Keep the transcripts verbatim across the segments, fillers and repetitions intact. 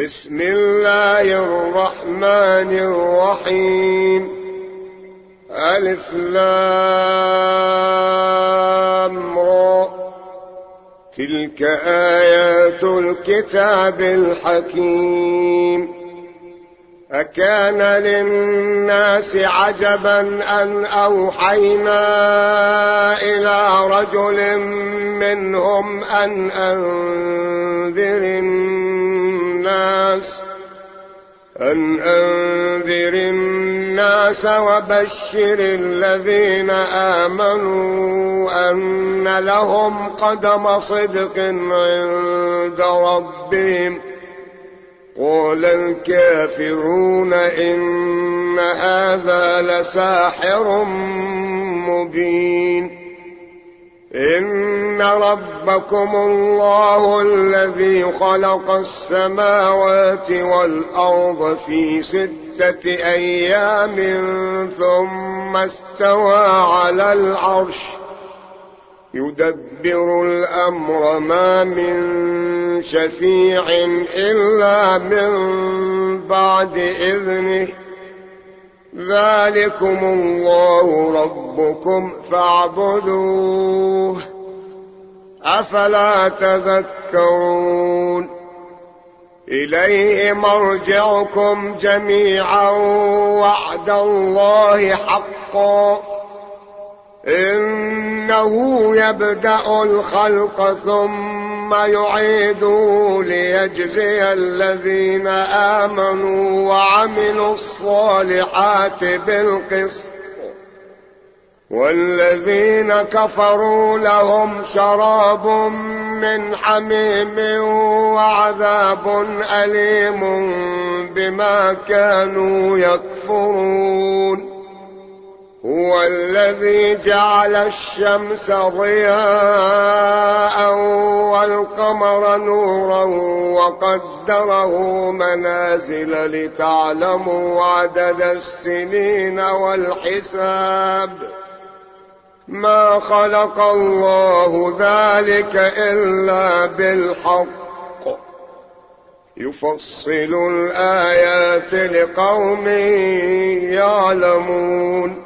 بسم الله الرحمن الرحيم. ألف لام را. تلك آيات الكتاب الحكيم. أكان للناس عجبا أن أوحينا إلى رجل منهم أن أنذر الناس أن أنذر الناس وبشر الذين آمنوا أن لهم قدم صدق عند ربهم. قال الكافرون إن هذا لساحر مبين. إن ربكم الله الذي خلق السماوات والأرض في ستة أيام ثم استوى على العرش يدبر الأمر ما من شفيع إلا من بعد إذنه. ذلكم الله ربكم فاعبدوه أفلا تذكرون. إليه مرجعكم جميعا وعد الله حقا. إنه يبدأ الخلق ثم يعيده ليجزي الذين آمنوا وعملوا الصالحات بالقسط، والذين كفروا لهم شراب من حميم وعذاب أليم بما كانوا يكفرون. هو الذي جعل الشمس ضياء والقمر نورا وقدره منازل لتعلموا عدد السنين والحساب. ما خلق الله ذلك إلا بالحق. يفصل الآيات لقوم يعلمون.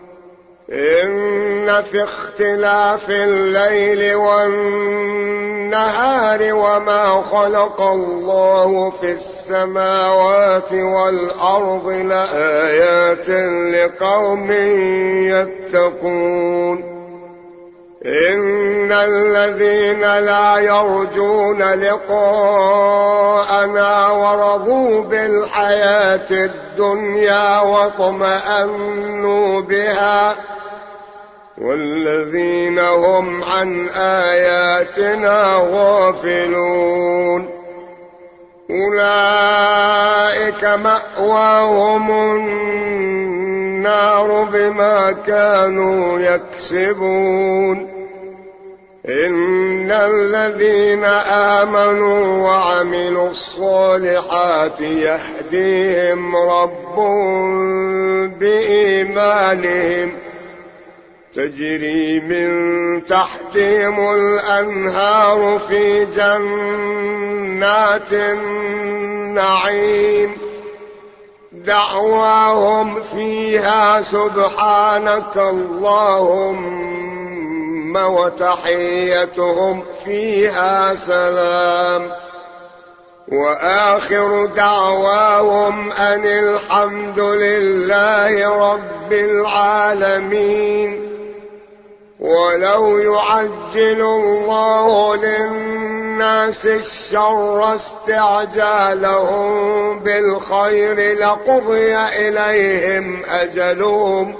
إن في اختلاف الليل والنهار وما خلق الله في السماوات والأرض لآيات لقوم يتقون. إن الذين لا يرجون لقاءنا ورضوا بالحياة الدنيا واطمأنوا بها والذين هم عن آياتنا غافلون أولئك مأواهم النار بما كانوا يكسبون. إن الذين آمنوا وعملوا الصالحات يهديهم ربهم بإيمانهم تجري من تحتهم الأنهار في جنات النعيم. دعواهم فيها سبحانك اللهم وتحيتهم فيها سلام. وآخر دعواهم أن الحمد لله رب العالمين. ولو يعجل الله للناس الشر استعجالهم بالخير لقضي إليهم أجلهم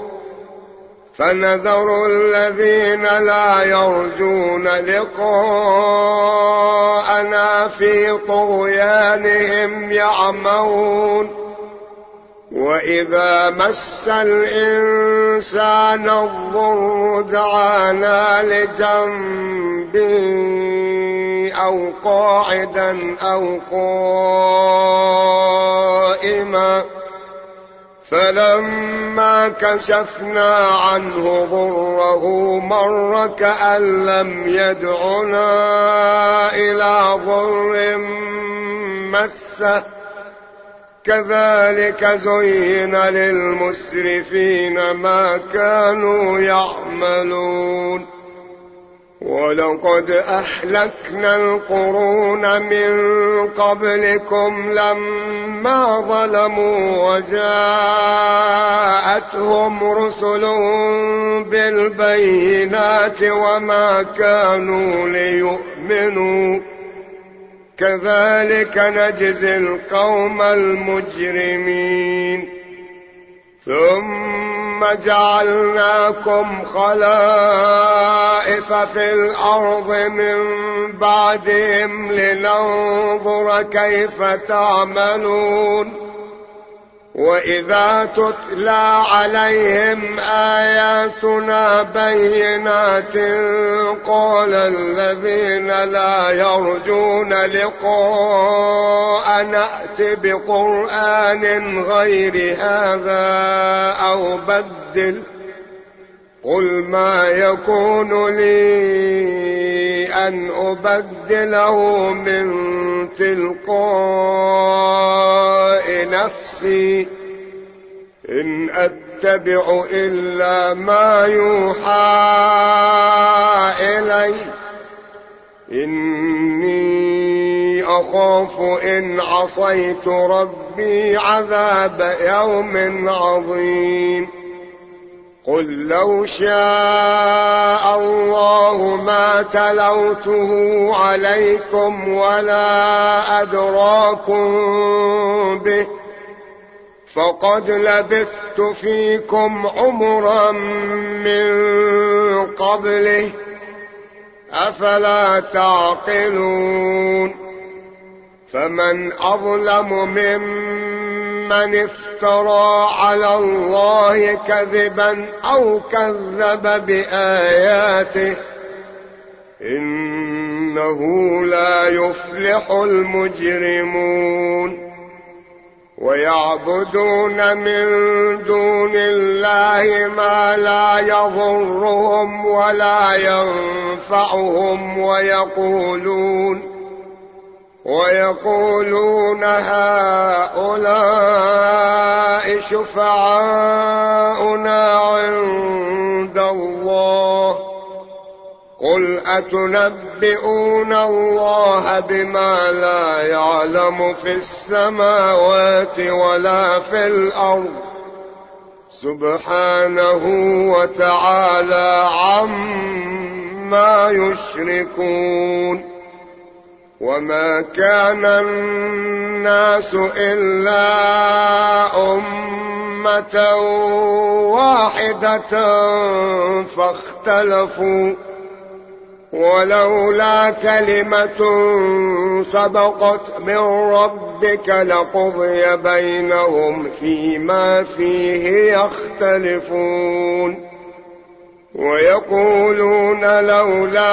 فنذر الذين لا يرجون لقاءنا في طغيانهم يعمهون. وإذا مس الإنسان الضر دعانا لجنبه أو قاعدا أو قائما فلما كشفنا عنه ضره مر كأن لم يدعنا إلى ضر مسه كذلك زين للمسرفين ما كانوا يعملون ولقد أهلكنا القرون من قبلكم لما ظلموا وجاءتهم رسلهم بالبينات وما كانوا ليؤمنوا كذلك نجزي القوم المجرمين ثم جعلناكم خلائف في الأرض من بعدهم لننظر كيف تعملون وإذا تتلى عليهم آياتنا بينات قال الذين لا يرجون لقاء نأت بقرآن غير هذا أو بدل قل ما يكون لي أن أبدله من تلقاء نفسي إن أتبع إلا ما يوحى إلي إني أخاف إن عصيت ربي عذاب يوم عظيم قل لو شاء الله ما تلوته عليكم ولا أدراكم به فقد لبثت فيكم عمرا من قبله أفلا تعقلون فمن أظلم ممن افترى على الله كذبا أو كذب بآياته إنه لا يفلح المجرمون ويعبدون من دون الله ما لا يضرهم ولا ينفعهم ويقولون ويقولون هؤلاء شفعاؤنا عند الله قل أتنبئون الله بما لا يعلم في السماوات ولا في الأرض سبحانه وتعالى عما يشركون وما كان الناس إلا أمة واحدة فاختلفوا ولولا كلمة سبقت من ربك لقضي بينهم فيما فيه يختلفون ويقولون لولا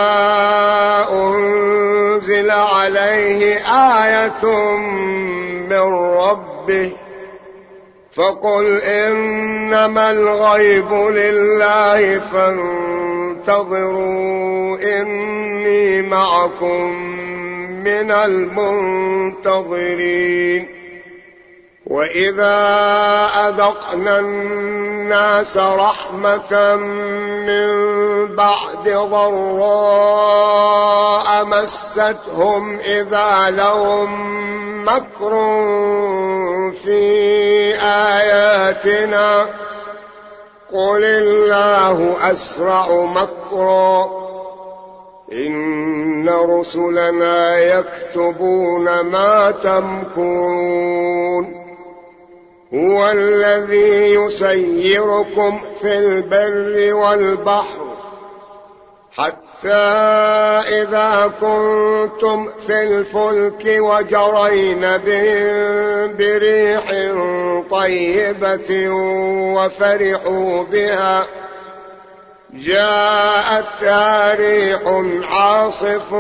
أنزل عليه آية من ربه فقل إنما الغيب لله فانتظروا إني معكم من المنتظرين وإذا أذقنا الناس رحمة من بعد ضراء مستهم إذا لهم مكر في آياتنا قل الله أسرع مكرا إن رسلنا يكتبون ما تمكرون هو الذي يسيركم في البر والبحر حتى إذا كنتم في الفلك وجرين بهم بريح طيبة وفرحوا بها جاءتها ريح عاصف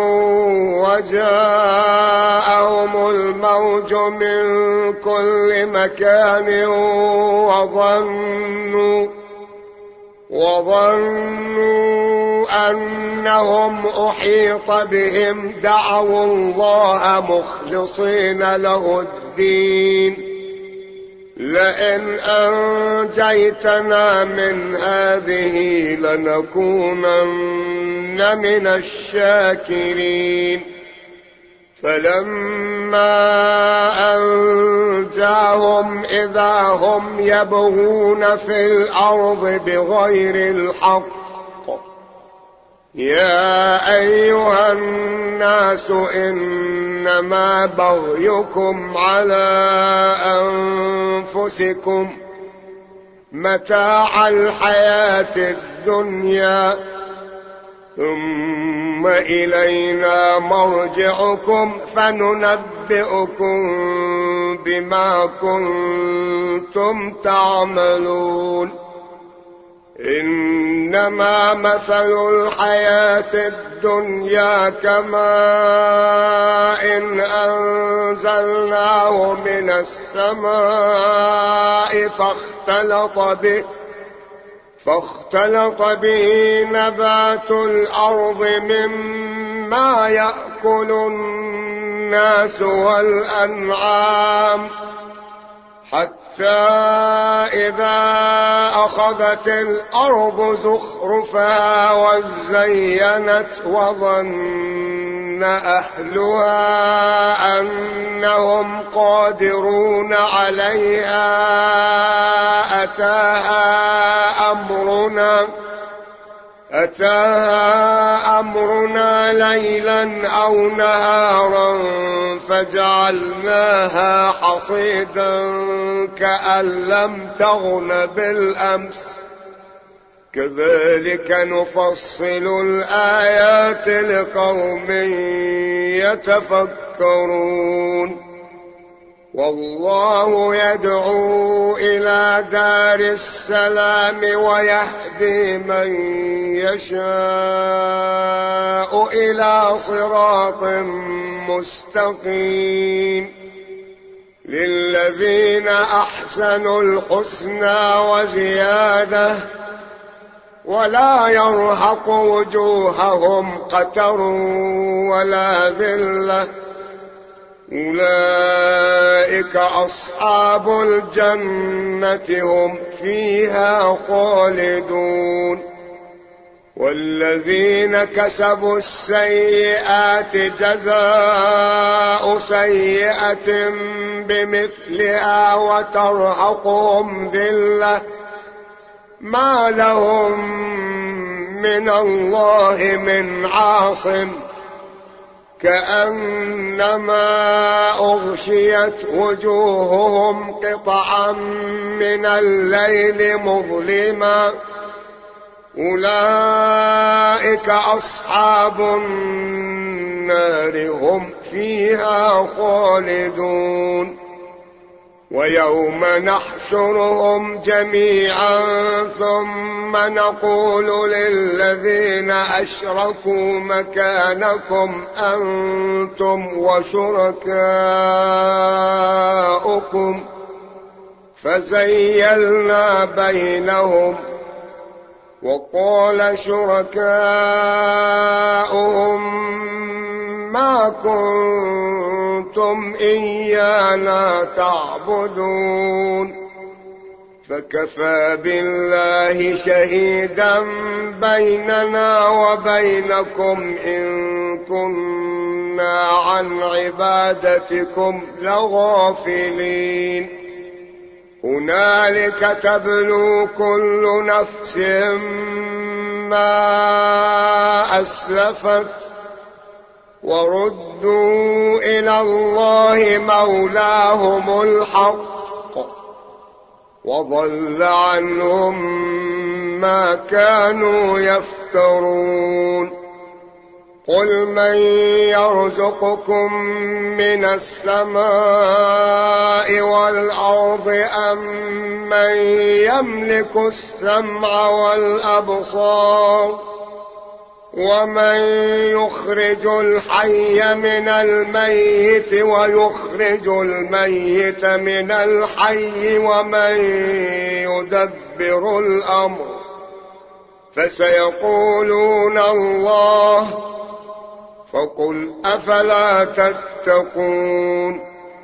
وجاءهم الموج من كل مكان وظنوا وظنوا أنهم أحيط بهم دعوا الله مخلصين له الدين لئن أنجيتنا من هذه لنكونن من الشاكرين. فلما أنجاهم إذا هم يبغون في الأرض بغير الحق. يا أيها الناس إنما بغيكم على أنفسكم متاع الحياة الدنيا ثم إلينا مرجعكم فننبئكم بما كنتم تعملون. إنما مثل الحياة الدنيا كماء إن أنزلناه من السماء فاختلط به فاختلط به نبات الأرض مما يأكل الناس والأنعام حتى إذا أخذت الأرض زخرفها وزينت وظن أهلها أنهم قادرون عليها أتاها أمرنا أتاها أمرنا ليلا أو نهارا فجعلناها حصيدا كأن لم تغن بالأمس كذلك نفصل الآيات لقوم يتفكرون. والله يدعو إلى دار السلام ويهدي من يشاء إلى صراط مستقيم. للذين أحسنوا الحسنى وزيادة ولا يرهق وجوههم قتر ولا ذلة أولئك أصحاب الجنة هم فيها خالدون. والذين كسبوا السيئات جزاء سيئة بمثلها وترهقهم ذلة ما لهم من الله من عاصم كأنما أغشيت وجوههم قطعا من الليل مظلما أولئك أصحاب النار هم فيها خالدون. ويوم نحشرهم جميعا ثم نقول للذين أشركوا مكانكم أنتم وشركاؤكم فزيلنا بينهم وقال شركاؤهم ما كنتم إيانا تعبدون فكفى بالله شهيدا بيننا وبينكم إن كنا عن عبادتكم لغافلين. هنالك تبلو كل نفس ما أسلفت وردوا إلى الله مولاهم الحق وضل عنهم ما كانوا يفترون. قل من يرزقكم من السماء والأرض أم من يملك السمع والأبصار ومن يخرج الحي من الميت ويخرج الميت من الحي ومن يدبر الأمر فسيقولون الله، فقل أفلا تتقون.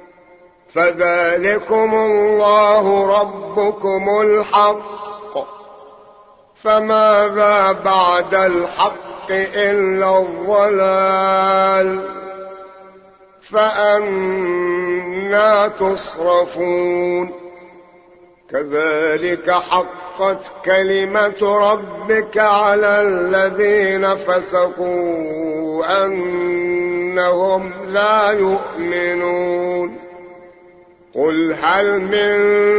فذلكم الله ربكم الحق، فماذا بعد الحق إلا الضلال، فأنى تصرفون. كذلك حقت كلمة ربك على الذين فسقوا أنهم لا يؤمنون. قل هل من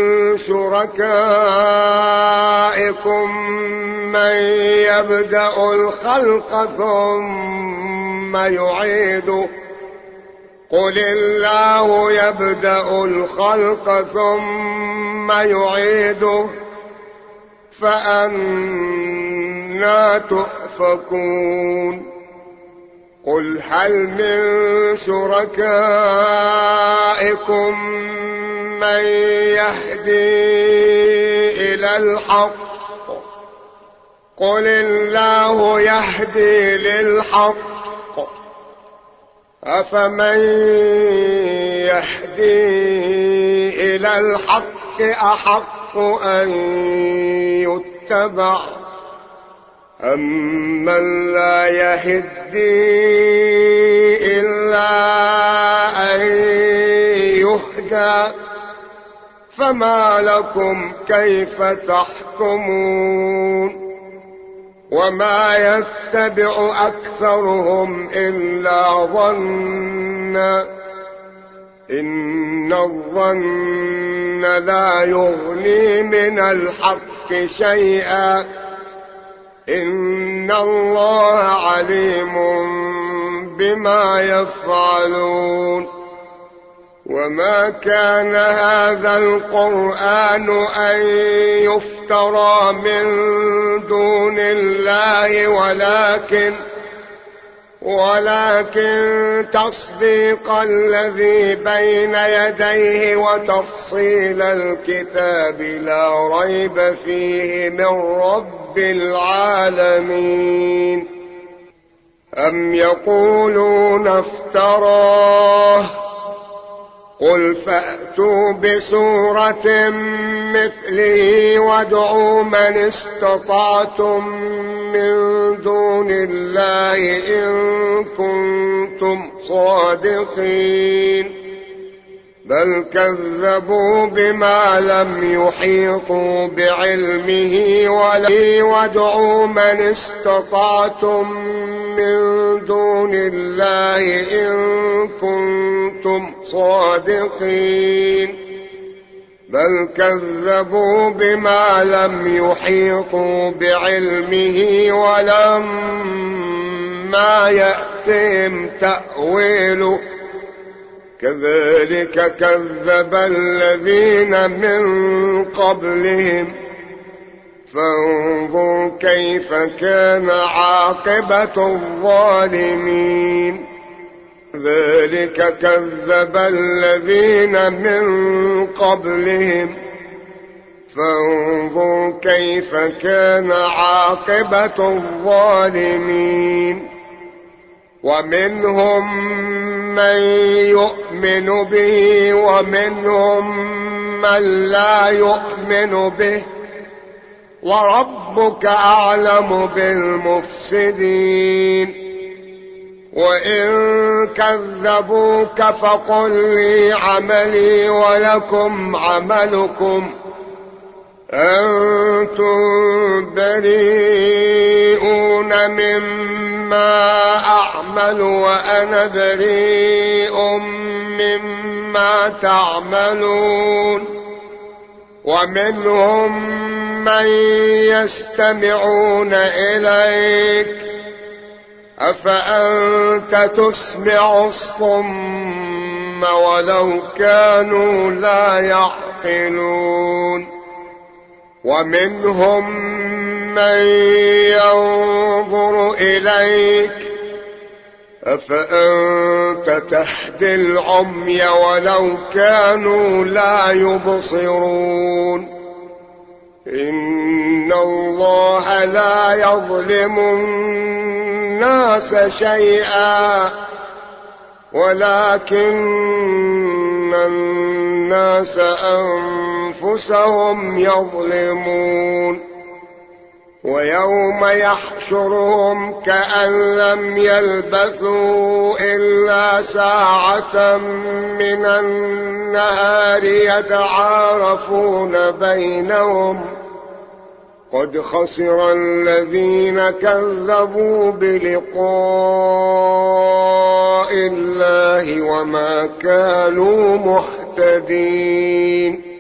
شركائكم من يبدأ الخلق ثم يعيده، قل الله يبدأ الخلق ثم يعيده، فأنى تؤفكون. قل هل من شركائكم من يهدي إلى الحق، قل الله يهدي للحق، أفمن يهدي إلى الحق أحق أن يتبع أمن لا يهدي إلا أن يهدى، فما لكم كيف تحكمون. وما يتبع أكثرهم إلا ظنا، إن الظن لا يغني من الحق شيئا، إن الله عليم بما يفعلون. وما كان هذا القرآن أن يفترى من دون الله، ولكن ولكن تصديق الذي بين يديه وتفصيل الكتاب لا ريب فيه من رب العالمين. أم يقولون افتراه، قل فأتوا بسورة مثله وادعوا من استطعتم من دون الله إن كنتم صادقين. بل كذبوا بما لم يحيطوا بعلمه، وادعوا من استطعتم من دون الله إن كنتم صادقين. بل كذبوا بما لم يحيطوا بعلمه ولما يأتهم تأويله، كذلك كذب الذين من قبلهم، فانظر كيف كان عاقبة الظالمين. ذلك كذب الذين من قبلهم، فانظر كيف كان عاقبة الظالمين. ومنهم من يؤمن به ومنهم من لا يؤمن به، وربك أعلم بالمفسدين. وإن كذبوك فقل لي عملي ولكم عملكم، أنتم بريئون مما أعمل وأنا بريء مما تعملون. ومنهم من يستمعون إليك، أفأنت تسمع الصم ولو كانوا لا يعقلون. ومنهم من ينظر إليك، أفأنت تهدي العمي ولو كانوا لا يبصرون. إن الله لا يظلم الناس شيئا ولكن الناس أنفسهم يظلمون ويوم يحشرهم كأن لم يلبثوا إلا ساعة من النهار يتعارفون بينهم قد خسر الذين كذبوا بلقاء الله وما كانوا مهتدين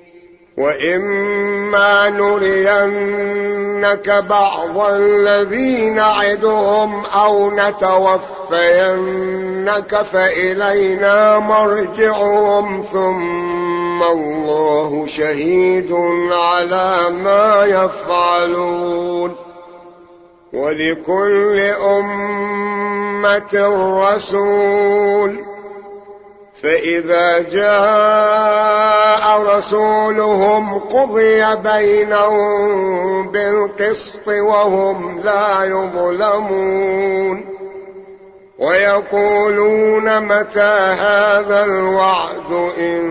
وإما نرينك بعض الذي نعدهم أو نتوفينك فإلينا مرجعهم ثم الله شهيد على ما يفعلون ولكل أمة رسول فإذا جاء رسولهم قضي بينهم بالقسط وهم لا يظلمون ويقولون متى هذا الوعد إن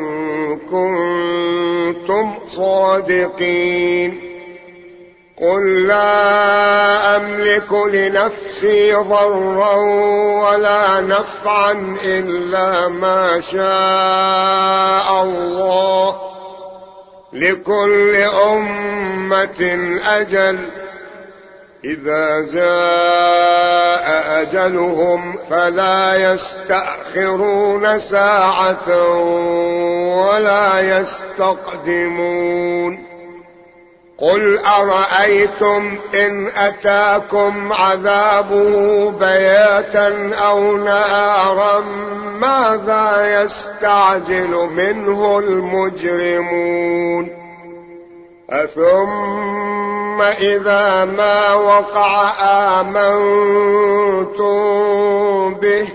كنتم صادقين قل لا أملك لنفسي ضرا ولا نفعا إلا ما شاء الله لكل أمة أجل إذا جاء أجلهم فلا يستأخرون ساعة ولا يستقدمون قل أرأيتم إن أتاكم عذابه بياتا أو نهارا ماذا يستعجل منه المجرمون أثم إذا ما وقع آمنتم به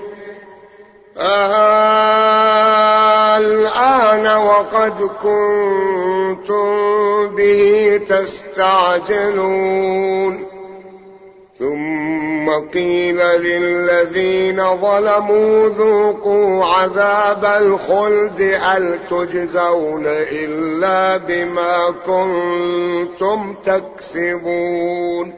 الآن وقد كنتم به تستعجلون ثم قيل للذين ظلموا ذوقوا عذاب الخلد هل تجزون إلا بما كنتم تكسبون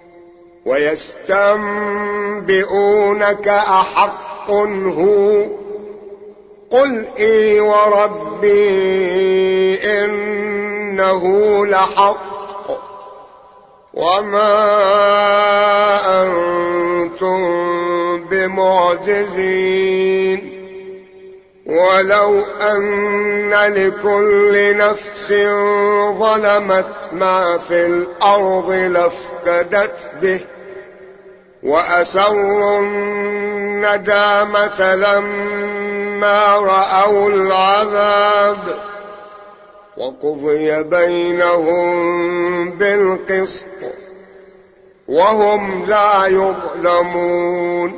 ويستنبئونك أحق هو قل إي وربي إنه لحق وما أنتم بمعجزين ولو أن لكل نفس ظلمت ما في الأرض لافتدت به وأسروا الندامة لما رأوا العذاب وقضي بينهم بالقسط وهم لا يظلمون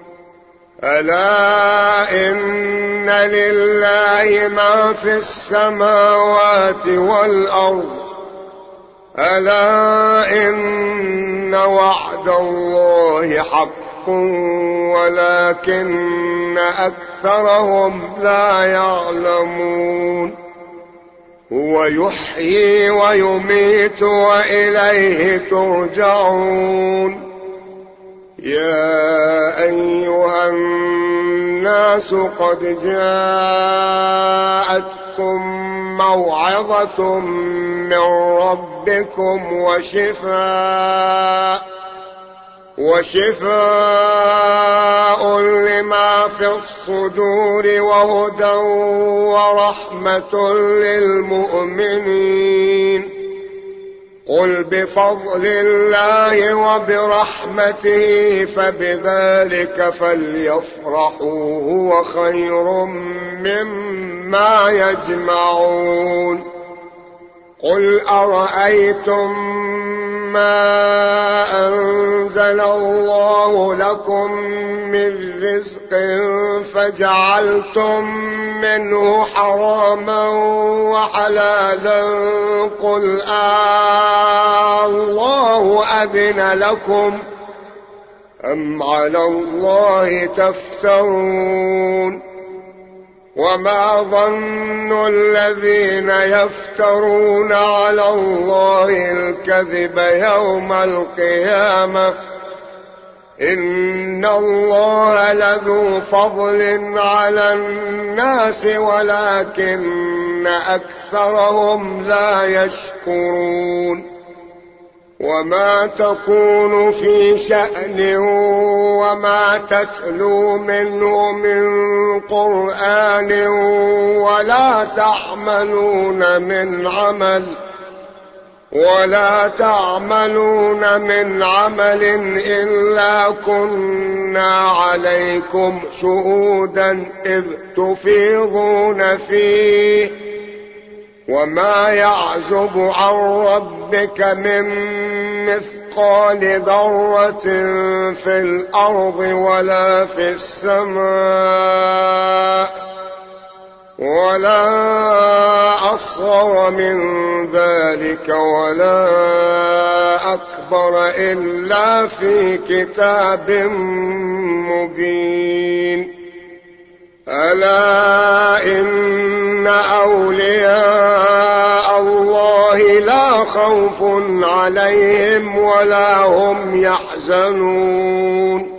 ألا إن لله ما في السماوات والأرض ألا إن وعد الله حق ولكن أكثرهم لا يعلمون هو يحيي ويميت وإليه ترجعون يا أيها الناس قد جاءتكم موعظة من ربكم وشفاء وشفاء لما في الصدور وهدى ورحمة للمؤمنين قل بفضل الله وبرحمته فبذلك فليفرحوا هو خير مما يجمعون قل أرأيتم ما أنزل الله لكم من رزق فجعلتم منه حراما وحلالا قل آه الله أذن لكم أم على الله تفترون وما ظن الذين يفترون على الله الكذب يوم القيامة إن الله لذو فضل على الناس ولكن أكثرهم لا يشكرون وما تكون في شأن وما تتلو منه من قرآن ولا تعملون من عمل ولا تعملون من عمل إلا كنا عليكم شهودا إذ تفيضون فيه وما يعزب عن ربك من مثقال ذرة في الأرض ولا في السماء ولا أصغر من ذلك ولا أكبر إلا في كتاب مبين ألا إن أولياء الله لا خوف عليهم ولا هم يحزنون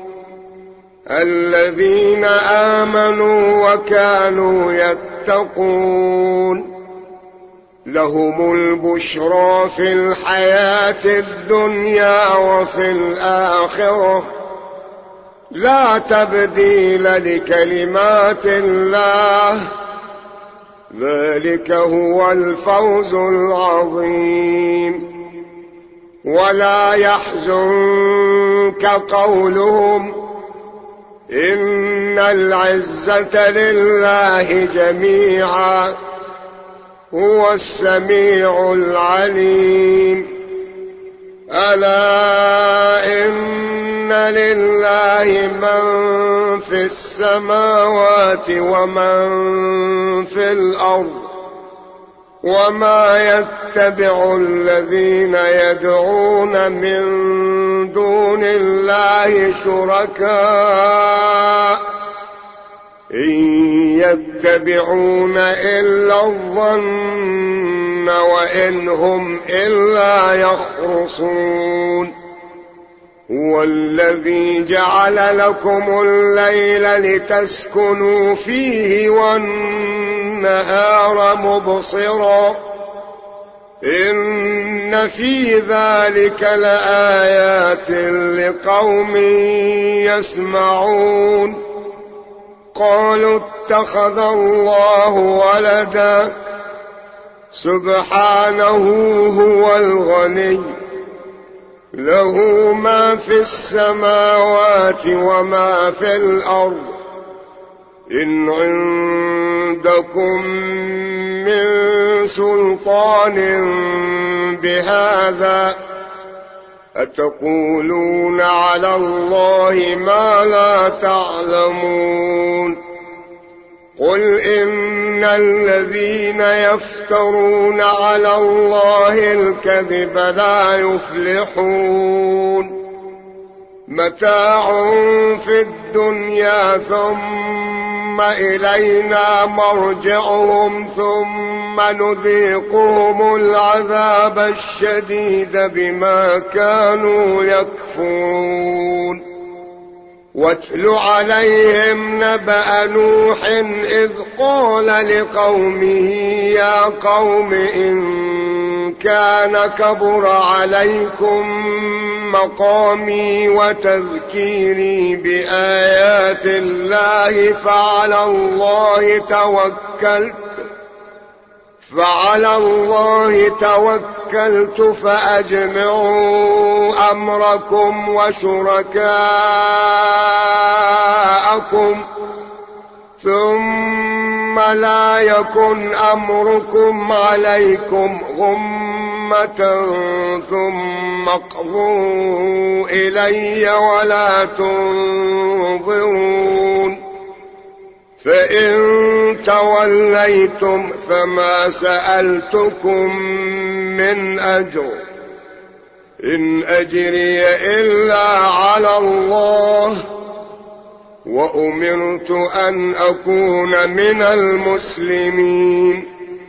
الذين آمنوا وكانوا يتقون لهم البشرى في الحياة الدنيا وفي الآخرة لا تبديل لكلمات الله ذلك هو الفوز العظيم ولا يحزنك قولهم إن العزة لله جميعا هو السميع العليم ألا إن لله من في السماوات ومن في الأرض وما يتبع الذين يدعون من دون الله شركاء إن يتبعون إلا الظن وإن هم إلا يخرصون هو الذي جعل لكم الليل لتسكنوا فيه والنهار مبصرا إن في ذلك لآيات لقوم يسمعون قالوا اتخذ الله ولدا سبحانه هو الغني له ما في السماوات وما في الأرض إن عندكم من سلطان بهذا أتقولون على الله ما لا تعلمون قل إن الذين يفترون على الله الكذب لا يفلحون متاع في الدنيا ثم إلينا مرجعهم ثم نذيقهم العذاب الشديد بما كانوا يكفرون واتل عليهم نبأ نوح إذ قال لقومه يا قوم إن كان كبر عليكم مقامي وتذكيري بآيات الله فعلى الله توكلت فعلى الله توكلت فأجمعوا أمركم وشركاءكم ثم لا يكن أمركم عليكم غمة ثم اقضوا إلي ولا تنظرون فإن توليتم فما سألتكم من أجر إن أجري إلا على الله وأمرت أن أكون من المسلمين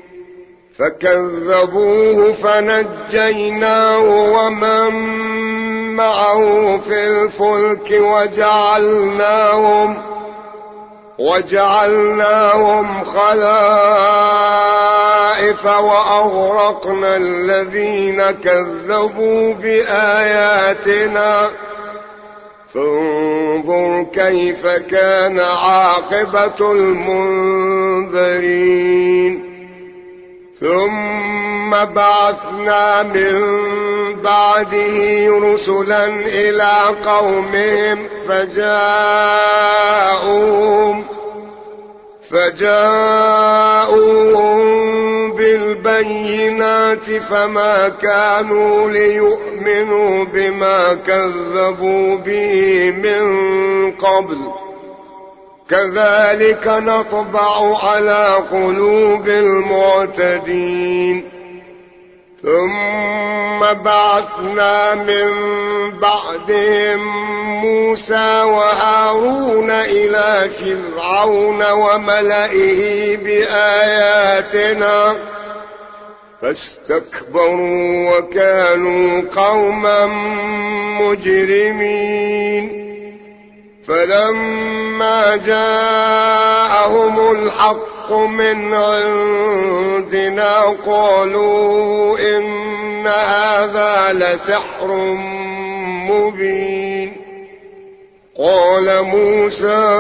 فكذبوه فنجيناه ومن معه في الفلك وجعلناهم وجعلناهم خلائف وأغرقنا الذين كذبوا بآياتنا فانظر كيف كان عاقبة المنذرين ثم بعثنا من بعده رسلا إلى قومهم فجاءوهم فجاءوهم بالبينات فما كانوا ليؤمنوا بما كذبوا به من قبل كذلك نطبع على قلوب المعتدين ثم بعثنا من بعدهم موسى وهارون إلى فرعون وملئه بآياتنا فاستكبروا وكانوا قوما مجرمين فلما جاءهم الحق من عندنا قالوا إن هذا لسحر مبين قال موسى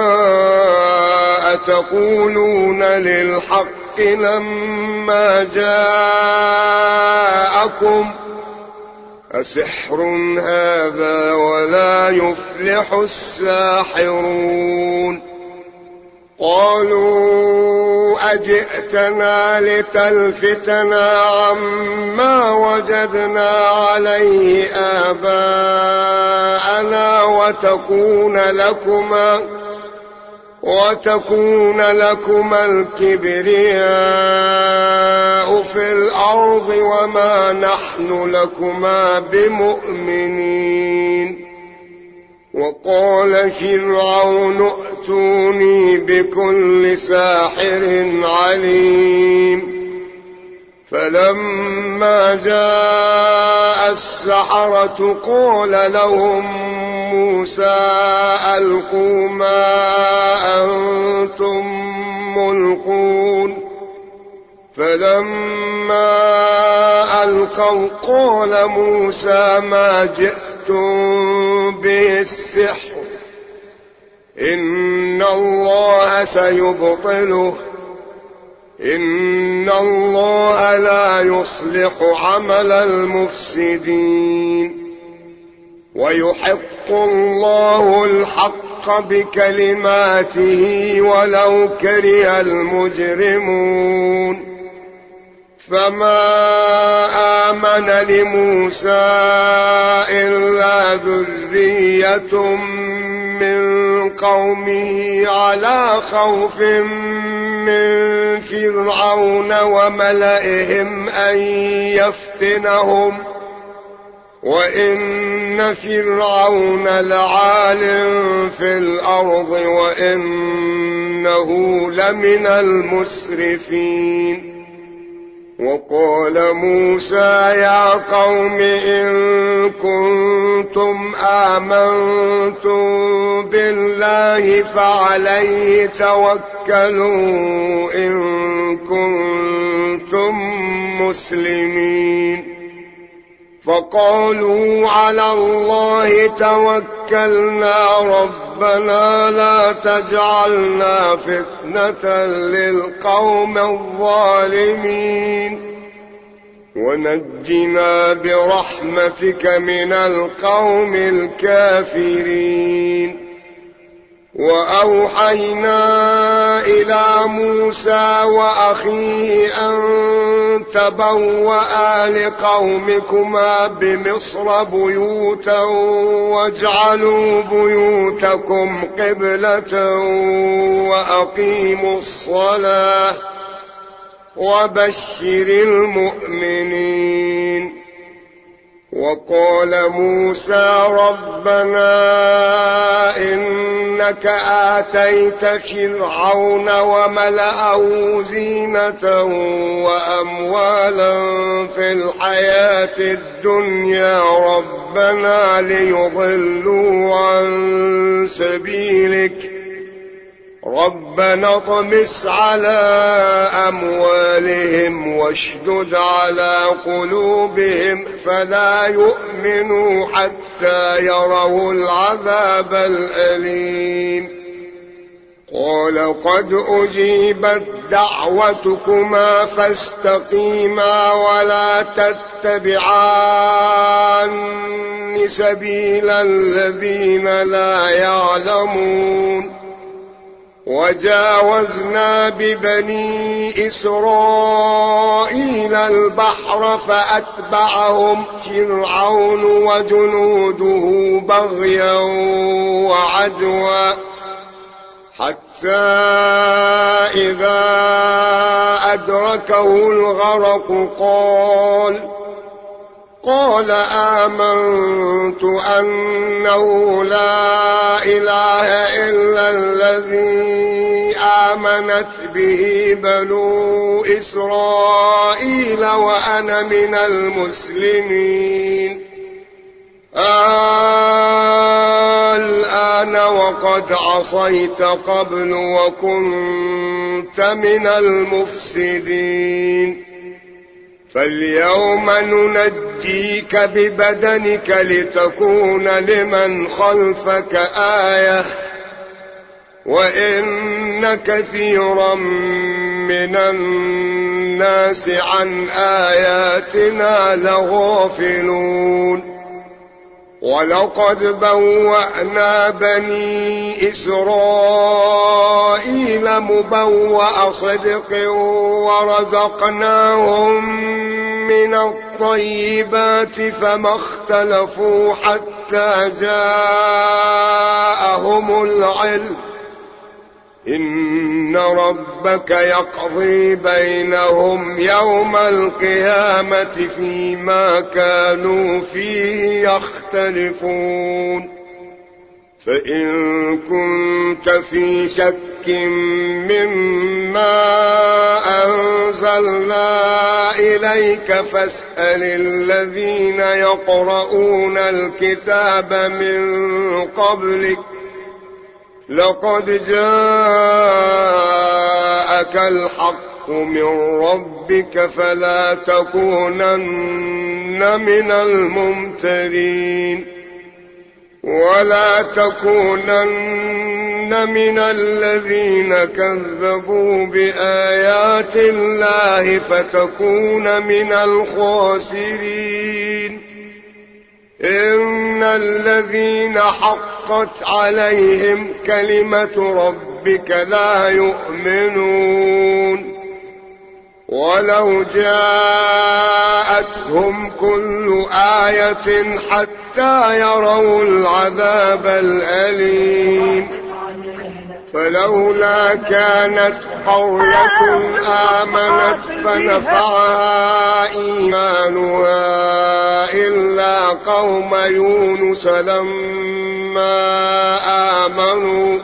أتقولون للحق لما جاءكم أسحر هذا ولا يفلح الساحرون قالوا أجئتنا لتلفتنا عما وجدنا عليه آباءنا وتكون لكما وتكون لكما الكبرياء في الأرض وما نحن لكما بمؤمنين وقال فرعون ائتوني بكل ساحر عليم فلما جاء السحرة قال لهم موسى ألقوا ما أنتم ملقون فلما ألقوا قال موسى ما جئتم به السحر إن الله سيبطله إن الله لا يصلح عمل المفسدين ويحق الله الحق بكلماته ولو كره المجرمون فما آمن لموسى إلا ذرية من قومه على خوف من فرعون وملئهم أن يفتنهم وإن فرعون لعال في الأرض وإنه لمن المسرفين وقال موسى يا قوم إن كنتم آمنتم بالله فعليه توكلوا إن كنتم مسلمين فقالوا على الله توكلنا ربنا لا تجعلنا فتنة للقوم الظالمين ونجنا برحمتك من القوم الكافرين وأوحينا إلى موسى وأخيه أن تبوأ لقومكما بمصر بيوتا واجعلوا بيوتكم قبلة وأقيموا الصلاة وبشر المؤمنين. وقال موسى ربنا إنك آتيت فرعون وملأه زينة وأموالا في الحياة الدنيا ربنا ليضلوا عن سبيلك ربنا اطمس على أموالهم واشدد على قلوبهم فلا يؤمنوا حتى يروا العذاب الأليم. قال قد أجيبت دعوتكما فاستقيما ولا تتبعان سبيل الذين لا يعلمون. وجاوزنا ببني إسرائيل البحر فأتبعهم فرعون وجنوده بغيا وعدوا حتى إذا أدركه الغرق قال قال آمنت أنه لا إله إلا الذي آمنت به بنو إسرائيل وأنا من المسلمين. الآن وقد عصيت قبل وكنت من المفسدين فاليوم ننجيك ببدنك لتكون لمن خلفك آية وإن كثيرا من الناس عن آياتنا لغافلون. ولقد بوأنا بني إسرائيل مبوأ صدق ورزقناهم من الطيبات فما اختلفوا حتى جاءهم العلم إن ربك يقضي بينهم يوم القيامة فيما كانوا فيه يختلفون. فإن كنت في شك مما أنزلنا إليك فاسأل الذين يقرؤون الكتاب من قبلك لقد جاءك الحق من ربك فلا تكونن من الممترين ولا تكونن من الذين كذبوا بآيات الله فتكون من الخاسرين. إن الذين حقت عليهم كلمة ربك لا يؤمنون ولو جاءتهم كل آية حتى يروا العذاب الأليم. فلولا كانت قرية آمنت فنفعها إيمانها إلا قوم يونس لما آمنوا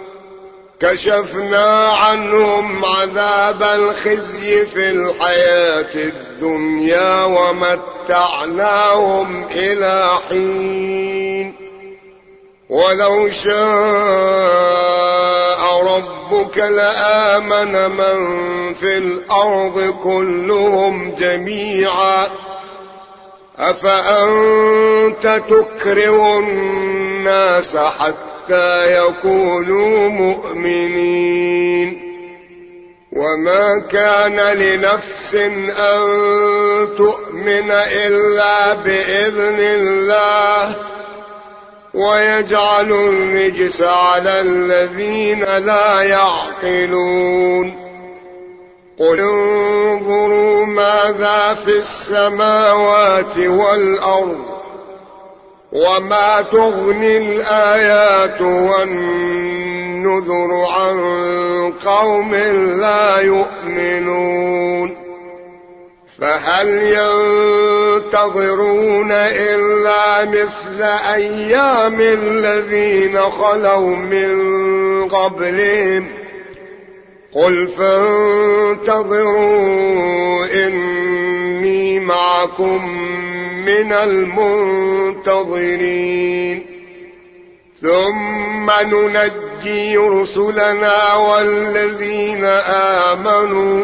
كشفنا عنهم عذاب الخزي في الحياة الدنيا ومتعناهم إلى حين. ولو شاء ربك لآمن من في الأرض كلهم جميعا أفأنت تكره الناس حتى يكونوا مؤمنين. وما كان لنفس أن تؤمن إلا بإذن الله ويجعل الرجس على الذين لا يعقلون. قل انظروا ماذا في السماوات والأرض وما تغني الآيات والنذر عن قوم لا يؤمنون فهل ينتظرون إلا مثل أيام الذين خلوا من قبلهم قل فانتظروا إني معكم من المنتظرين ثم ننجي رسلنا والذين آمنوا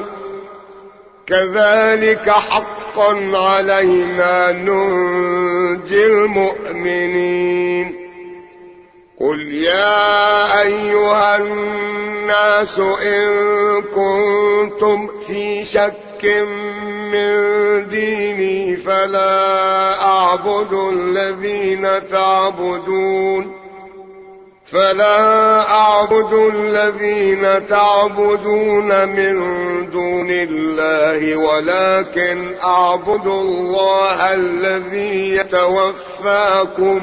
كذلك حقا علينا ننجي المؤمنين قل يا أيها الناس إن كنتم في شك من ديني فلا أعبد الذين تعبدون فلا أعبد الذين تعبدون من دون الله ولكن أعبد الله الذي يتوفاكم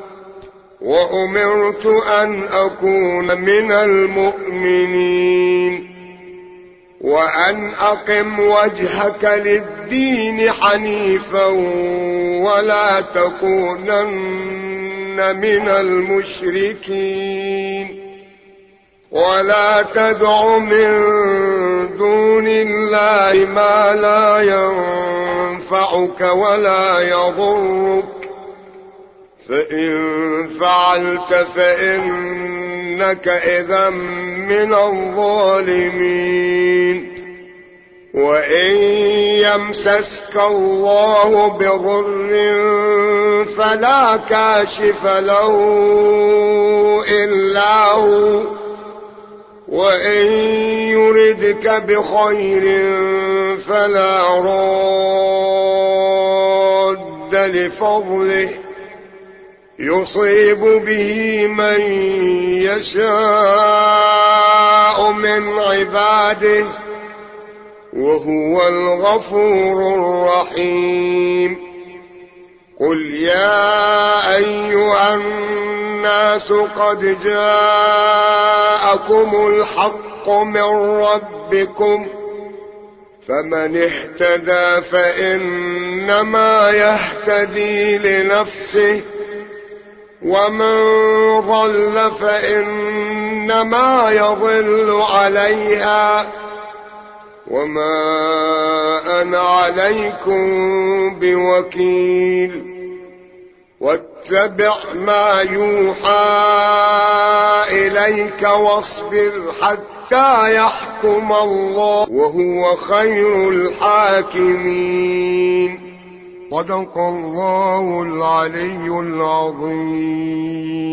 وأمرت أن أكون من المؤمنين وأن أقم وجهك للدين حنيفا ولا تكونن من المشركين ولا تدع من دون الله ما لا ينفعك ولا يضرك فإن فعلت فإنك إذا من الظالمين وإن يمسسك الله بضر فلا كاشف له إلا هو وإن يردك بخير فلا راد لفضله يصيب به من يشاء من عباده وهو الغفور الرحيم قل يا أيها الناس قد جاءكم الحق من ربكم فمن اهتدى فإنما يهتدي لنفسه ومن ضل فإنما يضل عليها وما أنا عليكم بوكيل واتبع ما يوحى إليك واصبر حتى يحكم الله وهو خير الحاكمين صدق الله العلي العظيم.